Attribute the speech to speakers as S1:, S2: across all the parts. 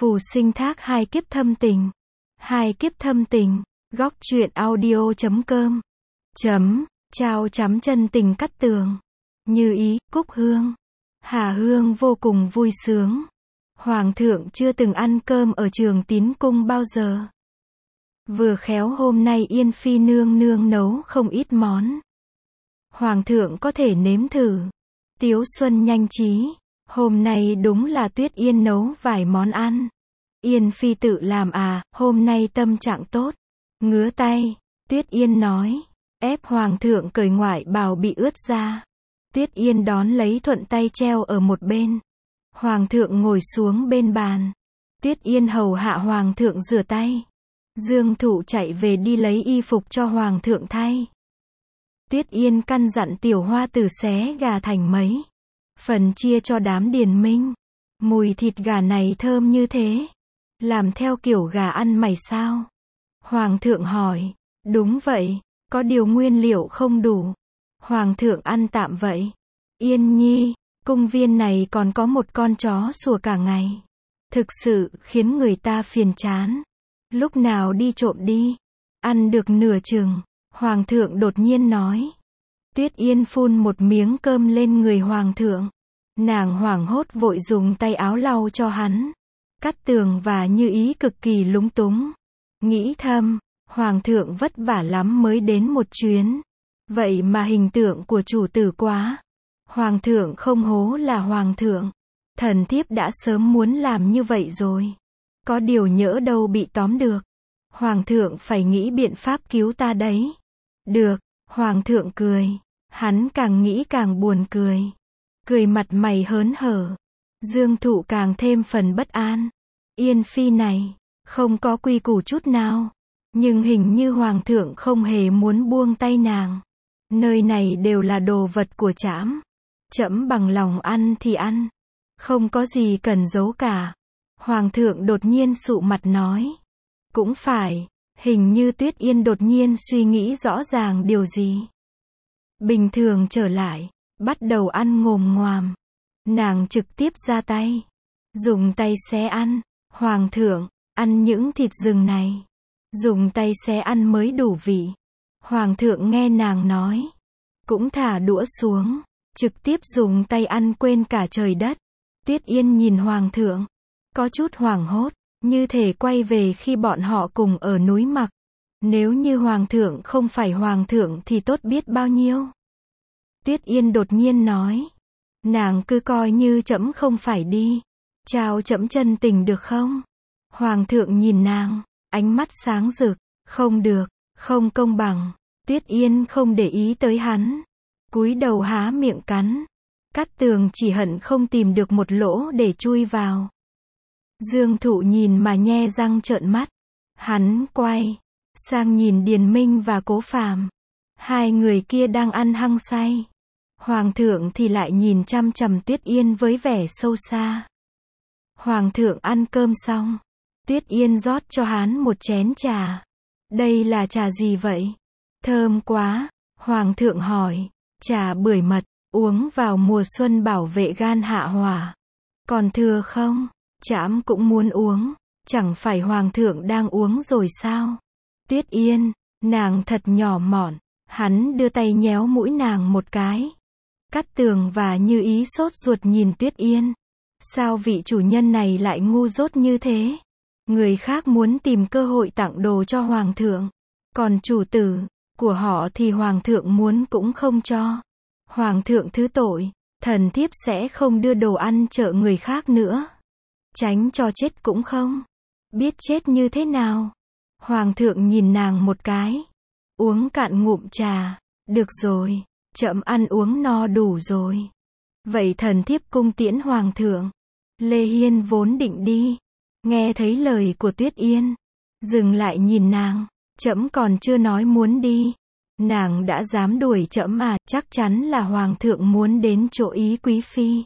S1: Phù sinh thác hai kiếp thâm tình. Hai kiếp thâm tình. Góc truyện audio.com. Chào chân tình Cát Tường. Như Ý, Cúc Hương. Hà Hương vô cùng vui sướng. Hoàng thượng chưa từng ăn cơm ở Trường Tín Cung bao giờ. Vừa khéo hôm nay Yên Phi nương nương nấu không ít món. Hoàng thượng có thể nếm thử. Tiếu Xuân nhanh trí. Hôm nay đúng là Tuyết Yên nấu vài món ăn. Yên Phi tự làm à, hôm nay tâm trạng tốt. Ngứa tay. Tuyết Yên nói. Ép Hoàng thượng cởi ngoại bào bị ướt ra. Tuyết Yên đón lấy thuận tay treo ở một bên. Hoàng thượng ngồi xuống bên bàn. Tuyết Yên hầu hạ Hoàng thượng rửa tay. Dương Thụ chạy về đi lấy y phục cho Hoàng thượng thay. Tuyết Yên căn dặn Tiểu Hoa Tử xé gà thành mấy phần chia cho đám điền minh. Mùi thịt gà này thơm như thế. Làm theo kiểu gà ăn mày sao? Hoàng thượng hỏi. Đúng vậy, có điều nguyên liệu không đủ. Hoàng thượng ăn tạm vậy. Yên nhi, cung viên này còn có một con chó sủa cả ngày. Thực sự khiến người ta phiền chán. Lúc nào đi trộm đi. Ăn được nửa chừng, Hoàng thượng đột nhiên nói. Tuyết Yên phun một miếng cơm lên người Hoàng thượng. Nàng hoảng hốt vội dùng tay áo lau cho hắn. Cát Tường và Như Ý cực kỳ lúng túng. Nghĩ thầm, Hoàng thượng vất vả lắm mới đến một chuyến. Vậy mà hình tượng của chủ tử quá. Hoàng thượng không hố là Hoàng thượng. Thần thiếp đã sớm muốn làm như vậy rồi. Có điều nhỡ đâu bị tóm được. Hoàng thượng phải nghĩ biện pháp cứu ta đấy. Được, Hoàng thượng cười. Hắn càng nghĩ càng buồn cười. Cười mặt mày hớn hở. Dương Thụ càng thêm phần bất an. Yên Phi này, không có quy củ chút nào. Nhưng hình như Hoàng thượng không hề muốn buông tay nàng. Nơi này đều là đồ vật của trẫm. Trẫm bằng lòng ăn thì ăn. Không có gì cần giấu cả. Hoàng thượng đột nhiên sụ mặt nói. Cũng phải, hình như Tuyết Yên đột nhiên suy nghĩ rõ ràng điều gì. Bình thường trở lại, bắt đầu ăn ngồm ngoàm. Nàng trực tiếp ra tay. Dùng tay xé ăn. Hoàng thượng, ăn những thịt rừng này. Dùng tay xé ăn mới đủ vị. Hoàng thượng nghe nàng nói. Cũng thả đũa xuống. Trực tiếp dùng tay ăn quên cả trời đất. Tuyết Yên nhìn Hoàng thượng. Có chút hoảng hốt. Như thể quay về khi bọn họ cùng ở núi Mặc. Nếu như Hoàng thượng không phải Hoàng thượng thì tốt biết bao nhiêu. Tuyết Yên đột nhiên nói. Nàng cứ coi như trẫm không phải đi. Chào trẫm chân tình được không? Hoàng thượng nhìn nàng. Ánh mắt sáng rực. Không được, không công bằng. Tuyết Yên không để ý tới hắn. Cúi đầu há miệng cắn. Cát Tường chỉ hận không tìm được một lỗ để chui vào. Dương Thụ nhìn mà nhe răng trợn mắt. Hắn quay sang nhìn Điền Minh và Cố Phàm. Hai người kia đang ăn hăng say. Hoàng thượng thì lại nhìn chăm chằm Tuyết Yên với vẻ sâu xa. Hoàng thượng ăn cơm xong. Tuyết Yên rót cho hắn một chén trà. Đây là trà gì vậy? Thơm quá. Hoàng thượng hỏi. Trà bưởi mật, uống vào mùa xuân bảo vệ gan hạ hỏa. Còn thừa không? Trẫm cũng muốn uống. Chẳng phải Hoàng thượng đang uống rồi sao? Tuyết Yên, nàng thật nhỏ mọn. Hắn đưa tay nhéo mũi nàng một cái. Cát Tường và Như Ý sốt ruột nhìn Tuyết Yên. Sao vị chủ nhân này lại ngu dốt như thế? Người khác muốn tìm cơ hội tặng đồ cho Hoàng thượng. Còn chủ tử của họ thì Hoàng thượng muốn cũng không cho. Hoàng thượng thứ tội, thần thiếp sẽ không đưa đồ ăn trợ người khác nữa. Tránh cho chết cũng không. Biết chết như thế nào? Hoàng thượng nhìn nàng một cái. Uống cạn ngụm trà. Được rồi, trẫm ăn uống no đủ rồi. Vậy thần thiếp cung tiễn Hoàng thượng. Lê Hiên vốn định đi. Nghe thấy lời của Tuyết Yên. Dừng lại nhìn nàng. Trẫm còn chưa nói muốn đi. Nàng đã dám đuổi trẫm à? Chắc chắn là Hoàng thượng muốn đến chỗ Ý quý phi.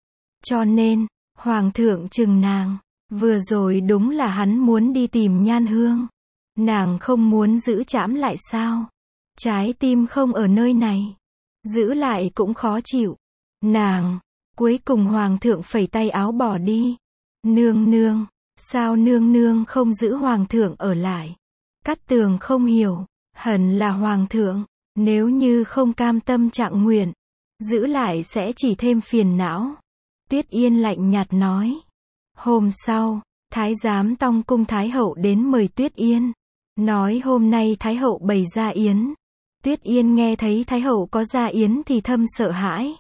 S1: Cho nên, Hoàng thượng trừng nàng. Vừa rồi đúng là hắn muốn đi tìm Nhan Hương. Nàng không muốn giữ trẫm lại sao? Trái tim không ở nơi này. Giữ lại cũng khó chịu. Nàng, cuối cùng Hoàng thượng phẩy tay áo bỏ đi. Nương nương, Sao nương nương không giữ hoàng thượng ở lại? Cát Tường không hiểu, hẳn là hoàng thượng, nếu như không cam tâm trạng nguyện, giữ lại sẽ chỉ thêm phiền não. Tuyết Yên lạnh nhạt nói. Hôm sau, Thái giám Tông cung Thái hậu đến mời Tuyết Yên, nói hôm nay Thái hậu bày ra yến. Tuyết Yên nghe thấy Thái hậu có ra yến thì thầm sợ hãi.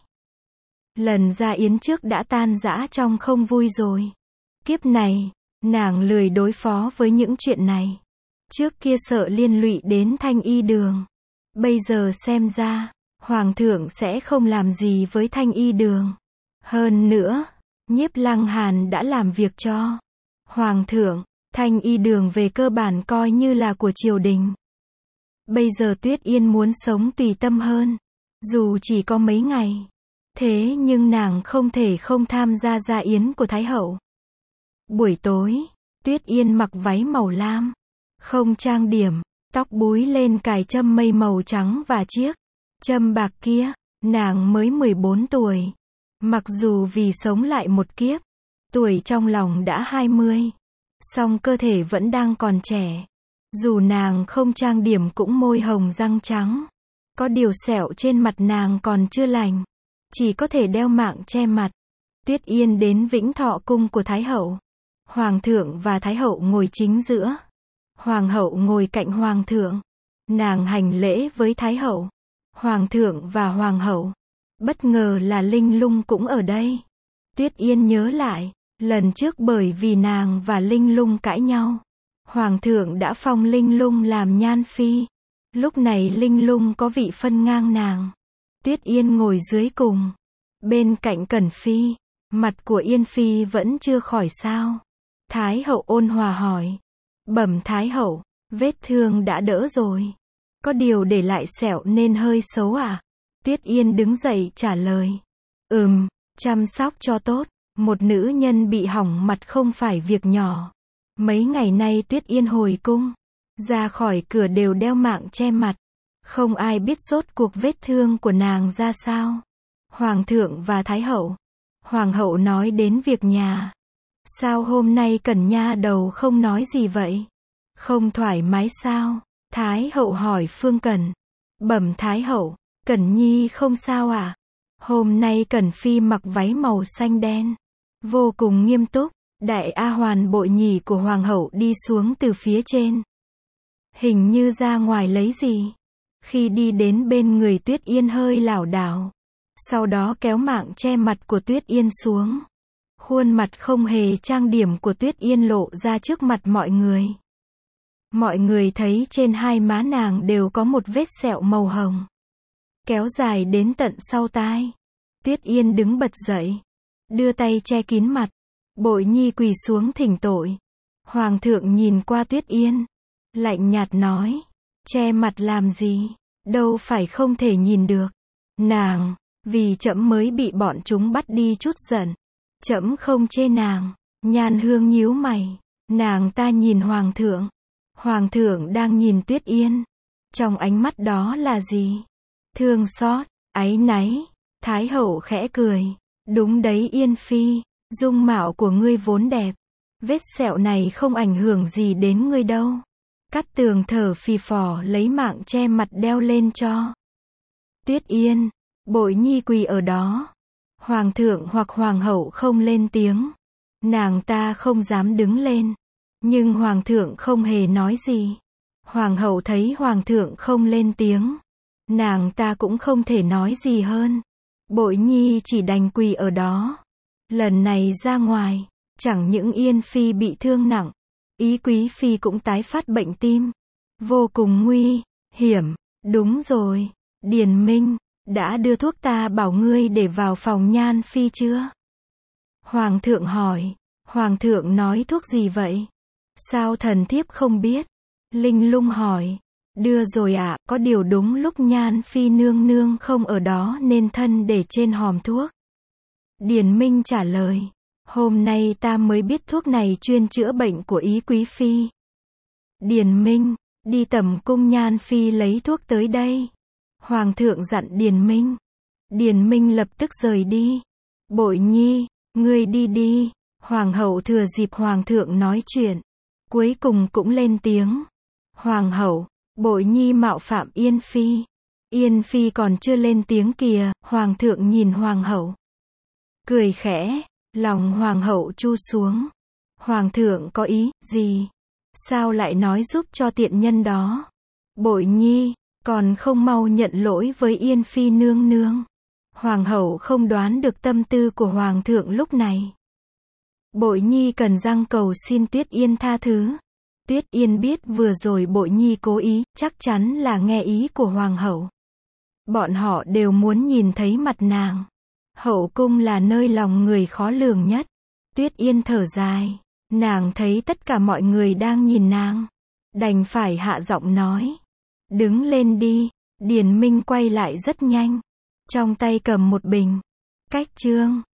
S1: Lần ra yến trước đã tan rã trong không vui rồi. Kiếp này, nàng lười đối phó với những chuyện này. Trước kia sợ liên lụy đến Thanh Y Đường. Bây giờ xem ra, hoàng thượng sẽ không làm gì với Thanh Y Đường. Hơn nữa, Nhiếp Lăng Hàn đã làm việc cho hoàng thượng, Thanh Y Đường về cơ bản coi như là của triều đình. Bây giờ Tuyết Yên muốn sống tùy tâm hơn, dù chỉ có mấy ngày. Thế nhưng nàng không thể không tham gia gia yến của Thái hậu. Buổi tối, Tuyết Yên mặc váy màu lam, không trang điểm, tóc búi lên cài châm mây màu trắng và chiếc châm bạc kia. Nàng mới 14 tuổi. Mặc dù vì sống lại một kiếp, tuổi trong lòng đã 20, song cơ thể vẫn đang còn trẻ. Dù nàng không trang điểm cũng môi hồng răng trắng. Có điều sẹo trên mặt nàng còn chưa lành, chỉ có thể đeo mạng che mặt. Tuyết Yên đến Vĩnh Thọ cung của Thái hậu. Hoàng thượng và Thái hậu ngồi chính giữa. Hoàng hậu ngồi cạnh hoàng thượng. Nàng hành lễ với Thái hậu, hoàng thượng và hoàng hậu. Bất ngờ là Linh Lung cũng ở đây. Tuyết Yên nhớ lại, lần trước bởi vì nàng và Linh Lung cãi nhau, hoàng thượng đã phong Linh Lung làm nhan phi. Lúc này Linh Lung có vị phân ngang nàng. Tuyết Yên ngồi dưới cùng, bên cạnh Cẩn Phi. Mặt của Yên Phi vẫn chưa khỏi sao. Thái hậu ôn hòa hỏi. Bẩm Thái hậu, vết thương đã đỡ rồi. Có điều để lại sẹo nên hơi xấu à? Tuyết Yên đứng dậy trả lời. Chăm sóc cho tốt. Một nữ nhân bị hỏng mặt không phải việc nhỏ. Mấy ngày nay Tuyết Yên hồi cung, ra khỏi cửa đều đeo mạng che mặt. Không ai biết rốt cuộc vết thương của nàng ra sao. Hoàng thượng và Thái hậu. Hoàng hậu nói đến việc nhà. Sao hôm nay Cẩn nha đầu không nói gì vậy? Không thoải mái sao? Thái hậu hỏi Phương Cẩn. Bẩm Thái hậu, Cẩn nhi không sao à? Hôm nay Cẩn Phi mặc váy màu xanh đen, vô cùng nghiêm túc. Đại A Hoàn bội nhì của hoàng hậu đi xuống từ phía trên, hình như ra ngoài lấy gì. Khi đi đến bên người Tuyết Yên hơi lảo đảo, sau đó kéo mạng che mặt của Tuyết Yên xuống. Khuôn mặt không hề trang điểm của Tuyết Yên lộ ra trước mặt mọi người. Mọi người thấy trên hai má nàng đều có một vết sẹo màu hồng, kéo dài đến tận sau tai. Tuyết Yên đứng bật dậy, đưa tay che kín mặt. Bội nhi quỳ xuống thỉnh tội. Hoàng thượng nhìn qua Tuyết Yên, lạnh nhạt nói. Che mặt làm gì? Đâu phải không thể nhìn được. Nàng, vì trẫm mới bị bọn chúng bắt đi chút giận. Trẫm không chê nàng. Nhan Hương nhíu mày. Nàng ta nhìn hoàng thượng. Hoàng thượng đang nhìn Tuyết Yên. Trong ánh mắt đó là gì? Thương xót, áy náy. Thái hậu khẽ cười. Đúng đấy Yên Phi, dung mạo của ngươi vốn đẹp. Vết sẹo này không ảnh hưởng gì đến ngươi đâu. Cát Tường thở phì phò lấy mạng che mặt đeo lên cho Tuyết Yên. Bội nhi quỳ ở đó. Hoàng thượng hoặc hoàng hậu không lên tiếng, nàng ta không dám đứng lên. Nhưng hoàng thượng không hề nói gì. Hoàng hậu thấy hoàng thượng không lên tiếng, nàng ta cũng không thể nói gì hơn. Bội nhi chỉ đành quỳ ở đó. Lần này ra ngoài, chẳng những Yên Phi bị thương nặng, Ý Quý Phi cũng tái phát bệnh tim. Vô cùng nguy hiểm. Đúng rồi, Điền Minh, đã đưa thuốc ta bảo ngươi để vào phòng Nhan Phi chưa? Hoàng thượng hỏi. Hoàng thượng nói thuốc gì vậy? Sao thần thiếp không biết? Linh Lung hỏi. Đưa rồi ạ, có điều đúng lúc Nhan Phi nương nương không ở đó nên thân để trên hòm thuốc. Điền Minh trả lời. Hôm nay ta mới biết thuốc này chuyên chữa bệnh của Ý Quý Phi. Điền Minh, đi tẩm cung Nhan Phi lấy thuốc tới đây. Hoàng thượng dặn Điền Minh. Điền Minh lập tức rời đi. Bội nhi, ngươi đi đi. Hoàng hậu thừa dịp hoàng thượng nói chuyện, cuối cùng cũng lên tiếng. Hoàng hậu, Bội Nhi mạo phạm Yên Phi. Yên Phi còn chưa lên tiếng kìa, hoàng thượng nhìn hoàng hậu. Cười khẽ, lòng hoàng hậu tru xuống. Hoàng thượng có ý gì? Sao lại nói giúp cho tiện nhân đó? Bội Nhi, còn không mau nhận lỗi với Yên Phi nương nương. Hoàng hậu không đoán được tâm tư của hoàng thượng lúc này. Bội Nhi cần dâng cầu xin Tuyết Yên tha thứ. Tuyết Yên biết vừa rồi Bội Nhi cố ý, chắc chắn là nghe ý của hoàng hậu. Bọn họ đều muốn nhìn thấy mặt nàng. Hậu cung là nơi lòng người khó lường nhất. Tuyết Yên thở dài. Nàng thấy tất cả mọi người đang nhìn nàng. Đành phải hạ giọng nói. Đứng lên đi. Điền Minh quay lại rất nhanh. Trong tay cầm một bình. Cách chương.